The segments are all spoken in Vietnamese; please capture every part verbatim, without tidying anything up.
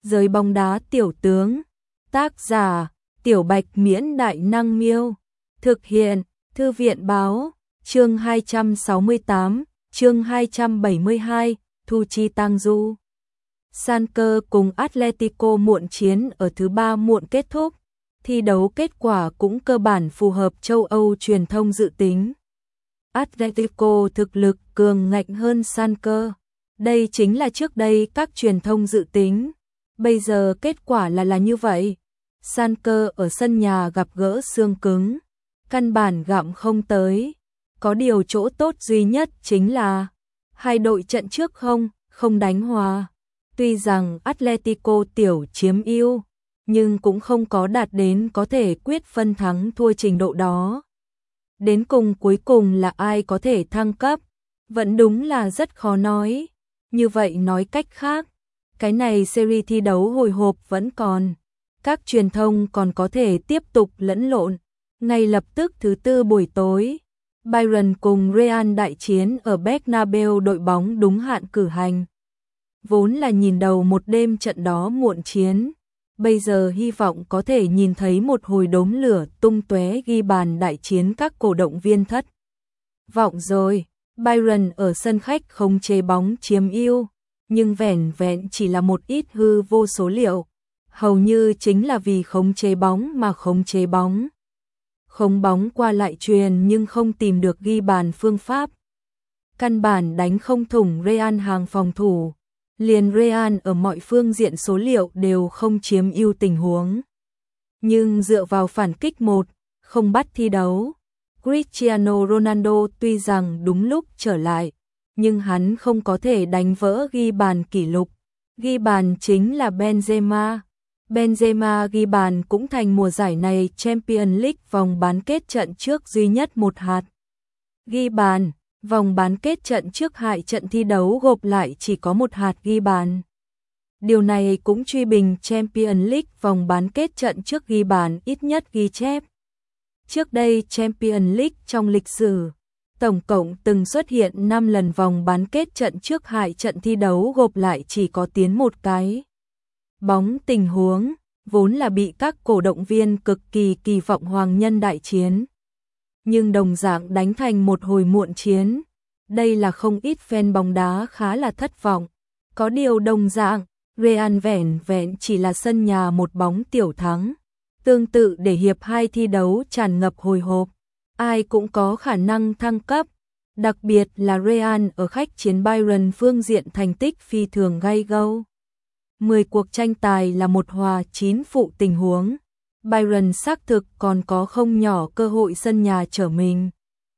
Giới bóng đá tiểu tướng. Tác giả: Tiểu Bạch Miễn Đại Năng Miêu. Thực hiện: Thư viện Báo. Chương hai trăm sáu mươi tám, chương hai trăm bảy mươi hai, Thu Chi Tang Du. Schalke cùng Atletico muộn chiến ở thứ ba muộn kết thúc. Thi đấu kết quả cũng cơ bản phù hợp châu Âu truyền thông dự tính. Atletico thực lực cường ngạnh hơn Schalke. Đây chính là trước đây các truyền thông dự tính. Bây giờ kết quả là là như vậy. Schalke ở sân nhà gặp gỡ xương cứng, căn bản gặm không tới. Có điều chỗ tốt duy nhất chính là hai đội trận trước không, không đánh hòa. Tuy rằng Atletico tiểu chiếm ưu, nhưng cũng không có đạt đến có thể quyết phân thắng thua trình độ đó. Đến cùng cuối cùng là ai có thể thăng cấp, vẫn đúng là rất khó nói. Như vậy nói cách khác, cái này series thi đấu hồi hộp vẫn còn. Các truyền thông còn có thể tiếp tục lẫn lộn. Ngay lập tức thứ tư buổi tối, Bayern cùng Real đại chiến ở Bernabeu, đội bóng đúng hạn cử hành. Vốn là nhìn đầu một đêm trận đó muộn chiến, bây giờ hy vọng có thể nhìn thấy một hồi đốm lửa tung tóe ghi bàn đại chiến các cổ động viên thất vọng rồi. Bayern ở sân khách không chế bóng chiếm ưu, nhưng vẻn vẹn chỉ là một ít hư vô số liệu. Hầu như chính là vì khống chế bóng mà khống chế bóng. Khống bóng qua lại truyền nhưng không tìm được ghi bàn phương pháp. Căn bản đánh không thủng Real hàng phòng thủ. Liền Real ở mọi phương diện số liệu đều không chiếm ưu tình huống. Nhưng dựa vào phản kích một, không bắt thi đấu. Cristiano Ronaldo tuy rằng đúng lúc trở lại, nhưng hắn không có thể đánh vỡ ghi bàn kỷ lục. Ghi bàn chính là Benzema. Benzema ghi bàn cũng thành mùa giải này Champions League vòng bán kết trận trước duy nhất một hạt ghi bàn. Vòng bán kết trận trước hai trận thi đấu gộp lại chỉ có một hạt ghi bàn. Điều này cũng truy bình Champions League vòng bán kết trận trước ghi bàn ít nhất ghi chép. Trước đây Champions League trong lịch sử, tổng cộng từng xuất hiện năm lần vòng bán kết trận trước hai trận thi đấu gộp lại chỉ có tiến một cái bóng tình huống, vốn là bị các cổ động viên cực kỳ kỳ vọng hoàng nhân đại chiến. Nhưng đồng dạng đánh thành một hồi muộn chiến. Đây là không ít fan bóng đá khá là thất vọng. Có điều đồng dạng, Real vẻn vẹn chỉ là sân nhà một bóng tiểu thắng. Tương tự để hiệp hai thi đấu tràn ngập hồi hộp. Ai cũng có khả năng thăng cấp. Đặc biệt là Real ở khách chiến Bayern phương diện thành tích phi thường gay gâu. mười cuộc tranh tài là một hòa chín phụ tình huống. Bayern xác thực còn có không nhỏ cơ hội sân nhà trở mình.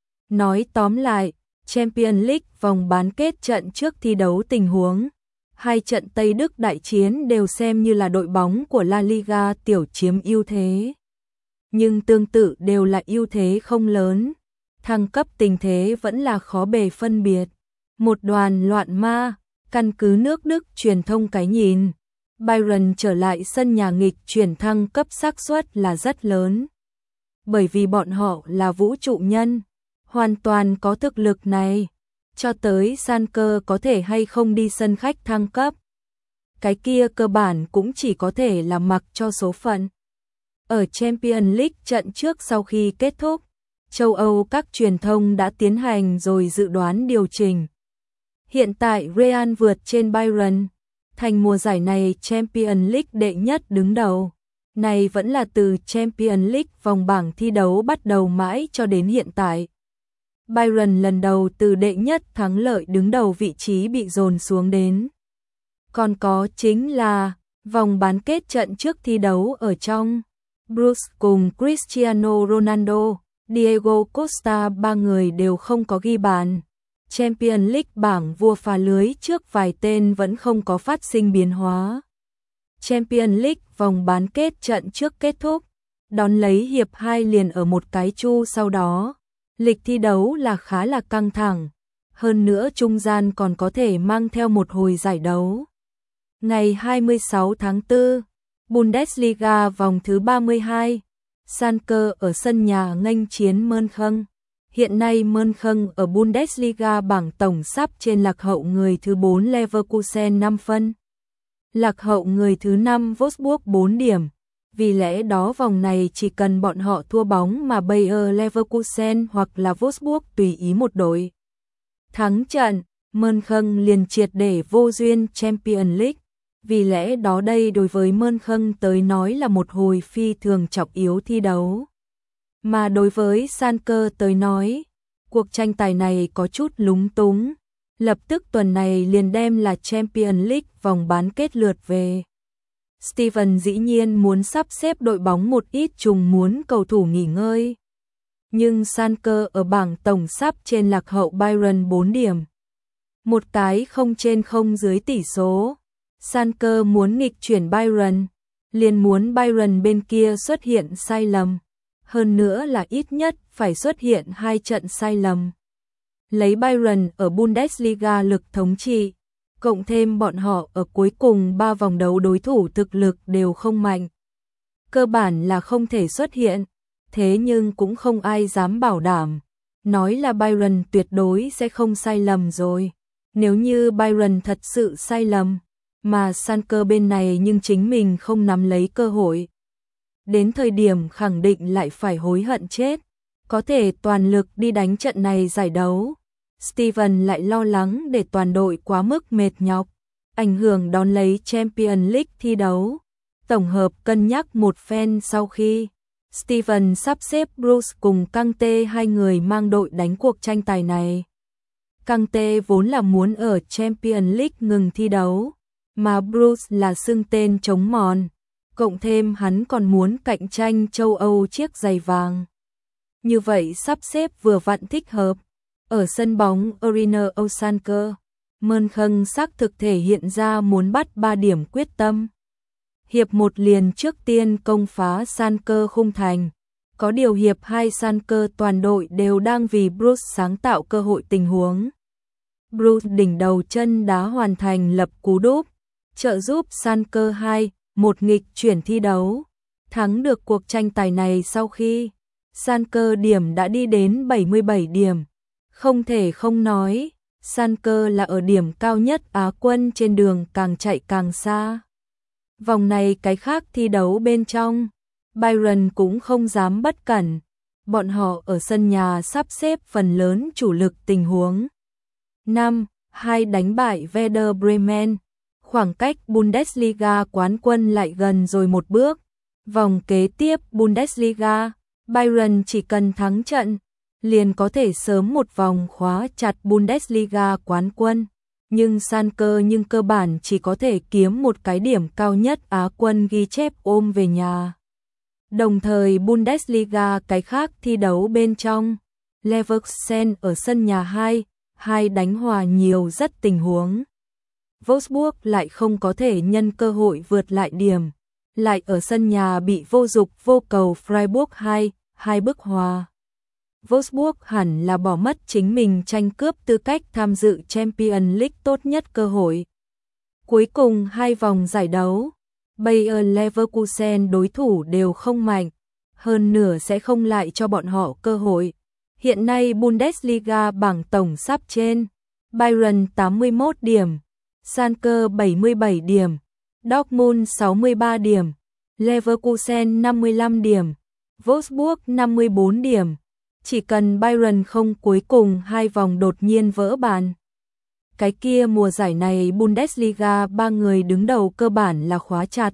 Nói tóm lại, Champions League vòng bán kết trận trước thi đấu tình huống, hai trận Tây Đức đại chiến đều xem như là đội bóng của La Liga tiểu chiếm ưu thế. Nhưng tương tự đều là ưu thế không lớn, thăng cấp tình thế vẫn là khó bề phân biệt. Một đoàn loạn ma, căn cứ nước Đức truyền thông cái nhìn, Bayern trở lại sân nhà nghịch chuyển thăng cấp xác suất là rất lớn. Bởi vì bọn họ là vũ trụ nhân, hoàn toàn có thực lực này. Cho tới Schalke có thể hay không đi sân khách thăng cấp, cái kia cơ bản cũng chỉ có thể là mặc cho số phận. Ở Champions League trận trước sau khi kết thúc, châu Âu các truyền thông đã tiến hành rồi dự đoán điều chỉnh. Hiện tại Real vượt trên Bayern, thành mùa giải này Champions League đệ nhất đứng đầu. Này vẫn là từ Champions League vòng bảng thi đấu bắt đầu mãi cho đến hiện tại. Bayern lần đầu từ đệ nhất thắng lợi đứng đầu vị trí bị dồn xuống đến. Còn có chính là vòng bán kết trận trước thi đấu ở trong. Bruce cùng Cristiano Ronaldo, Diego Costa ba người đều không có ghi bàn. Champions League bảng vua phá lưới trước vài tên vẫn không có phát sinh biến hóa. Champions League vòng bán kết trận trước kết thúc, đón lấy hiệp hai liền ở một cái chu sau đó. Lịch thi đấu là khá là căng thẳng, hơn nữa trung gian còn có thể mang theo một hồi giải đấu. Ngày hai mươi sáu tháng tư, Bundesliga vòng thứ ba mươi hai, Schalke ở sân nhà nghênh chiến Mönchen. Hiện nay Mönchen ở Bundesliga bảng tổng sắp trên lạc hậu người thứ bốn Leverkusen năm phân. lạc hậu người thứ năm Wolfsburg bốn điểm. Vì lẽ đó vòng này chỉ cần bọn họ thua bóng mà Bayer Leverkusen hoặc là Wolfsburg tùy ý một đội thắng trận, Mönchengladbach liền triệt để vô duyên Champions League. Vì lẽ đó đây đối với Mönchengladbach tới nói là một hồi phi thường trọng yếu thi đấu. Mà đối với Schalke tới nói, cuộc tranh tài này có chút lúng túng. Lập tức tuần này liền đem là Champions League vòng bán kết lượt về. Steven dĩ nhiên muốn sắp xếp đội bóng một ít trùng muốn cầu thủ nghỉ ngơi. Nhưng Schalke ở bảng tổng sắp trên lạc hậu Bayern bốn điểm. Một cái không trên không dưới tỷ số. Schalke muốn nghịch chuyển Bayern, liền muốn Bayern bên kia xuất hiện sai lầm. Hơn nữa là ít nhất phải xuất hiện hai trận sai lầm. Lấy Bayern ở Bundesliga lực thống trị, cộng thêm bọn họ ở cuối cùng ba vòng đấu đối thủ thực lực đều không mạnh. Cơ bản là không thể xuất hiện, thế nhưng cũng không ai dám bảo đảm. Nói là Bayern tuyệt đối sẽ không sai lầm rồi. Nếu như Bayern thật sự sai lầm, mà Schalke bên này nhưng chính mình không nắm lấy cơ hội. Đến thời điểm khẳng định lại phải hối hận chết, có thể toàn lực đi đánh trận này giải đấu. Steven lại lo lắng để toàn đội quá mức mệt nhọc, ảnh hưởng đón lấy Champions League thi đấu. Tổng hợp cân nhắc một phen sau khi Steven sắp xếp Bruce cùng Kante hai người mang đội đánh cuộc tranh tài này. Kante vốn là muốn ở Champions League ngừng thi đấu, mà Bruce là xưng tên chống mòn, cộng thêm hắn còn muốn cạnh tranh châu Âu chiếc giày vàng. Như vậy sắp xếp vừa vặn thích hợp. Ở sân bóng Arena Schalke, Mönchengladbach xác thực thể hiện ra muốn bắt ba điểm quyết tâm. Hiệp một liền trước tiên công phá Schalke khung thành. Có điều hiệp hai Schalke toàn đội đều đang vì Bruce sáng tạo cơ hội tình huống. Bruce đỉnh đầu chân đá hoàn thành lập cú đúp, trợ giúp Schalke hai một nghịch chuyển thi đấu, thắng được cuộc tranh tài này sau khi Schalke điểm đã đi đến bảy mươi bảy điểm. Không thể không nói, Schalke là ở điểm cao nhất Á quân trên đường càng chạy càng xa. Vòng này cái khác thi đấu bên trong, Bayern cũng không dám bất cẩn. Bọn họ ở sân nhà sắp xếp phần lớn chủ lực tình huống. năm hai đánh bại Werder Bremen, khoảng cách Bundesliga quán quân lại gần rồi một bước. Vòng kế tiếp Bundesliga, Bayern chỉ cần thắng trận, liền có thể sớm một vòng khóa chặt Bundesliga quán quân. Nhưng Schalke nhưng cơ bản chỉ có thể kiếm một cái điểm cao nhất Á quân ghi chép ôm về nhà. Đồng thời Bundesliga cái khác thi đấu bên trong, Leverkusen ở sân nhà hai hai đánh hòa nhiều rất tình huống. Wolfsburg lại không có thể nhân cơ hội vượt lại điểm, lại ở sân nhà bị vô dục vô cầu Freiburg hai hai bức hòa. Wolfsburg hẳn là bỏ mất chính mình tranh cướp tư cách tham dự Champions League tốt nhất cơ hội. Cuối cùng hai vòng giải đấu, Bayer Leverkusen đối thủ đều không mạnh, hơn nửa sẽ không lại cho bọn họ cơ hội. Hiện nay Bundesliga bảng tổng sắp trên, Bayern tám mươi mốt điểm, Schalke bảy mươi bảy điểm, Dortmund sáu mươi ba điểm, Leverkusen năm mươi lăm điểm, Wolfsburg năm mươi bốn điểm. Chỉ cần Bayern không cuối cùng hai vòng đột nhiên vỡ bàn. Cái kia mùa giải này Bundesliga ba người đứng đầu cơ bản là khóa chặt.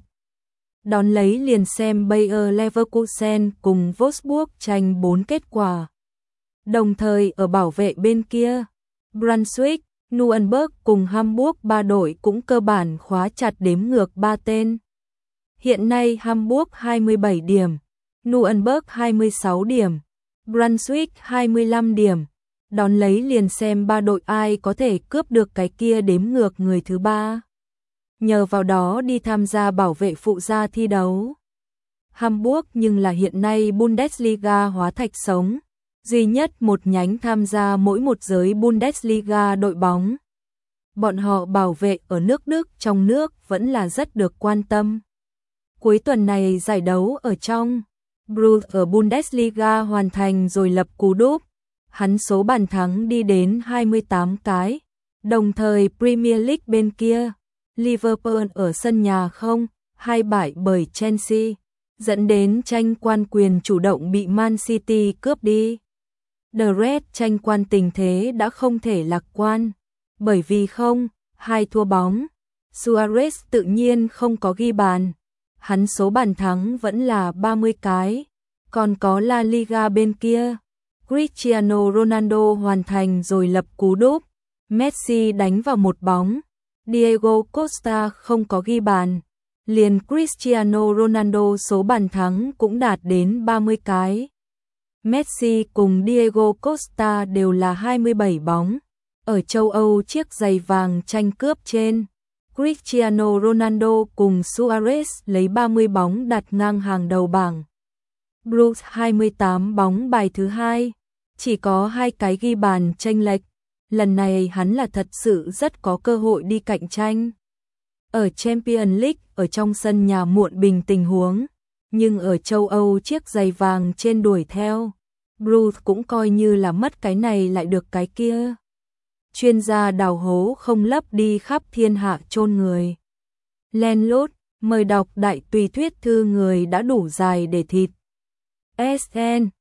Đón lấy liền xem Bayer Leverkusen cùng Wolfsburg tranh bốn kết quả. Đồng thời ở bảo vệ bên kia, Brunswick, Nuremberg cùng Hamburg ba đội cũng cơ bản khóa chặt đếm ngược ba tên. Hiện nay Hamburg hai mươi bảy điểm, Nuremberg hai mươi sáu điểm, Brunswick hai mươi lăm điểm. Đón lấy liền xem ba đội ai có thể cướp được cái kia đếm ngược người thứ ba. Nhờ vào đó đi tham gia bảo vệ phụ gia thi đấu. Hamburg nhưng là hiện nay Bundesliga hóa thạch sống, duy nhất một nhánh tham gia mỗi một giới Bundesliga đội bóng. Bọn họ bảo vệ ở nước Đức trong nước vẫn là rất được quan tâm. Cuối tuần này giải đấu ở trong, Bruce ở Bundesliga hoàn thành rồi lập cú đúp. Hắn số bàn thắng đi đến hai mươi tám cái. Đồng thời Premier League bên kia, Liverpool ở sân nhà không hai bại bởi Chelsea, dẫn đến tranh quan quyền chủ động bị Man City cướp đi. The Reds tranh quan tình thế đã không thể lạc quan, bởi vì không hai thua bóng. Suarez tự nhiên không có ghi bàn, hắn số bàn thắng vẫn là ba mươi cái. Còn có La Liga bên kia, Cristiano Ronaldo hoàn thành rồi lập cú đúp, Messi đánh vào một bóng, Diego Costa không có ghi bàn. Liền Cristiano Ronaldo số bàn thắng cũng đạt đến ba mươi cái. Messi cùng Diego Costa đều là hai mươi bảy bóng. Ở châu Âu chiếc giày vàng tranh cướp trên, Cristiano Ronaldo cùng Suarez lấy ba mươi bóng đặt ngang hàng đầu bảng. Bruce hai mươi tám bóng bài thứ hai, chỉ có hai cái ghi bàn chênh lệch. Lần này hắn là thật sự rất có cơ hội đi cạnh tranh. Ở Champions League ở trong sân nhà muộn bình tình huống, nhưng ở châu Âu chiếc giày vàng trên đuổi theo, Bruce cũng coi như là mất cái này lại được cái kia. Chuyên gia đào hố không lấp đi khắp thiên hạ chôn người. Len lút, mời đọc đại tùy thuyết thư người đã đủ dài để thịt. ét en